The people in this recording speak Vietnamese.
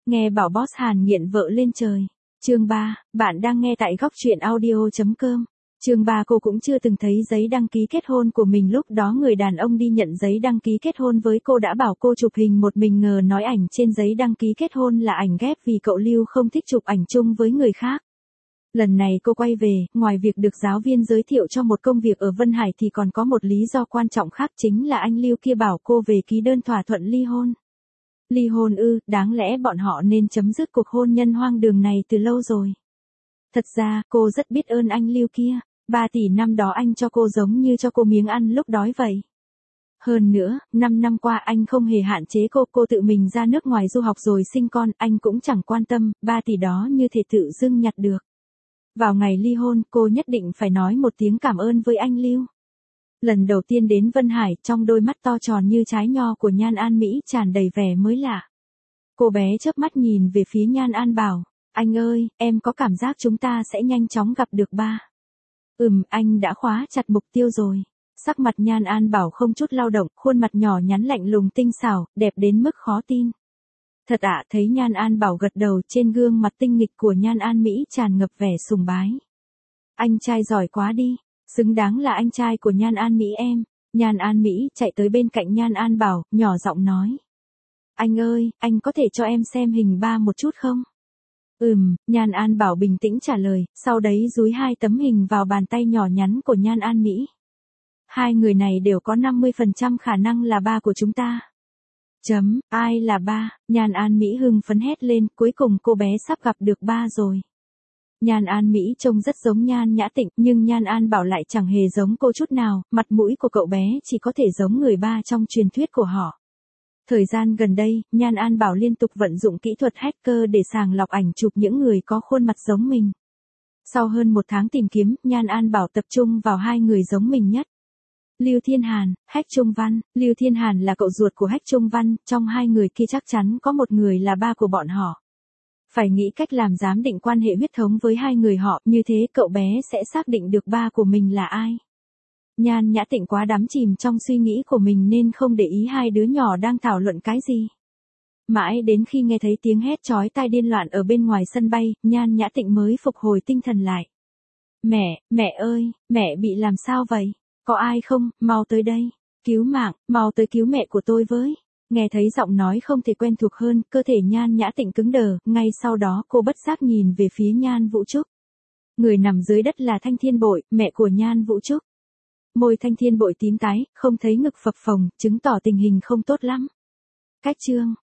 Nghe bảo boss Hàn nghiện vợ lên trời. Chương 3, bạn đang nghe tại góc truyện audio.com. Chương 3 cô cũng chưa từng thấy giấy đăng ký kết hôn của mình, lúc đó người đàn ông đi nhận giấy đăng ký kết hôn với cô đã bảo cô chụp hình một mình, ngờ nói ảnh trên giấy đăng ký kết hôn là ảnh ghép vì cậu Lưu không thích chụp ảnh chung với người khác. Lần này cô quay về, ngoài việc được giáo viên giới thiệu cho một công việc ở Vân Hải thì còn có một lý do quan trọng khác, chính là anh Lưu kia bảo cô về ký đơn thỏa thuận ly hôn. Ly hôn ư? Đáng lẽ bọn họ nên chấm dứt cuộc hôn nhân hoang đường này từ lâu rồi. Thật ra, cô rất biết ơn anh Lưu kia. 3 tỷ năm đó anh cho cô giống như cho cô miếng ăn lúc đói vậy. Hơn nữa, 5 năm qua anh không hề hạn chế cô tự mình ra nước ngoài du học rồi sinh con, anh cũng chẳng quan tâm, 3 tỷ đó như thể tự dưng nhặt được. Vào ngày ly hôn, cô nhất định phải nói một tiếng cảm ơn với anh Lưu. Lần đầu tiên đến Vân Hải, trong đôi mắt to tròn như trái nho của Nhan An Mỹ tràn đầy vẻ mới lạ. Cô bé chớp mắt nhìn về phía Nhan An bảo, anh ơi, em có cảm giác chúng ta sẽ nhanh chóng gặp được ba. Anh đã khóa chặt mục tiêu rồi. Sắc mặt Nhan An bảo không chút lao động, khuôn mặt nhỏ nhắn lạnh lùng tinh xảo, đẹp đến mức khó tin. Thật ạ? Thấy Nhan An bảo gật đầu, trên gương mặt tinh nghịch của Nhan An Mỹ tràn ngập vẻ sùng bái. Anh trai giỏi quá đi, xứng đáng là anh trai của Nhan An Mỹ em. Nhan An Mỹ chạy tới bên cạnh Nhan An bảo, nhỏ giọng nói. Anh ơi, anh có thể cho em xem hình ba một chút không? Nhan An bảo bình tĩnh trả lời, sau đấy dúi 2 tấm hình vào bàn tay nhỏ nhắn của Nhan An Mỹ. Hai người này đều có 50% khả năng là ba của chúng ta. Ai là ba? Nhan An Mỹ hưng phấn hét lên, cuối cùng cô bé sắp gặp được ba rồi. Nhan An Mỹ trông rất giống Nhan Nhã Tịnh, nhưng Nhan An bảo lại chẳng hề giống cô chút nào, mặt mũi của cậu bé chỉ có thể giống người ba trong truyền thuyết của họ. Thời gian gần đây, Nhan An bảo liên tục vận dụng kỹ thuật hacker để sàng lọc ảnh chụp những người có khuôn mặt giống mình. Sau hơn 1 tháng tìm kiếm, Nhan An bảo tập trung vào 2 người giống mình nhất. Lưu Thiên Hàn, Hách Trung Văn. Lưu Thiên Hàn là cậu ruột của Hách Trung Văn, trong 2 người kia chắc chắn có một người là ba của bọn họ. Phải nghĩ cách làm giám định quan hệ huyết thống với 2 người họ, như thế cậu bé sẽ xác định được ba của mình là ai. Nhan Nhã Tịnh quá đắm chìm trong suy nghĩ của mình nên không để ý 2 đứa nhỏ đang thảo luận cái gì. Mãi đến khi nghe thấy tiếng hét chói tai điên loạn ở bên ngoài sân bay, Nhan Nhã Tịnh mới phục hồi tinh thần lại. Mẹ ơi, mẹ bị làm sao vậy? Có ai không, mau tới đây. Cứu mạng, mau tới cứu mẹ của tôi với. Nghe thấy giọng nói không thể quen thuộc hơn, cơ thể Nhan Nhã Tịnh cứng đờ, ngay sau đó cô bất giác nhìn về phía Nhan Vũ Trúc. Người nằm dưới đất là Thanh Thiên Bội, mẹ của Nhan Vũ Trúc. Môi Thanh Thiên Bội tím tái, không thấy ngực phập phồng, chứng tỏ tình hình không tốt lắm. Cách chương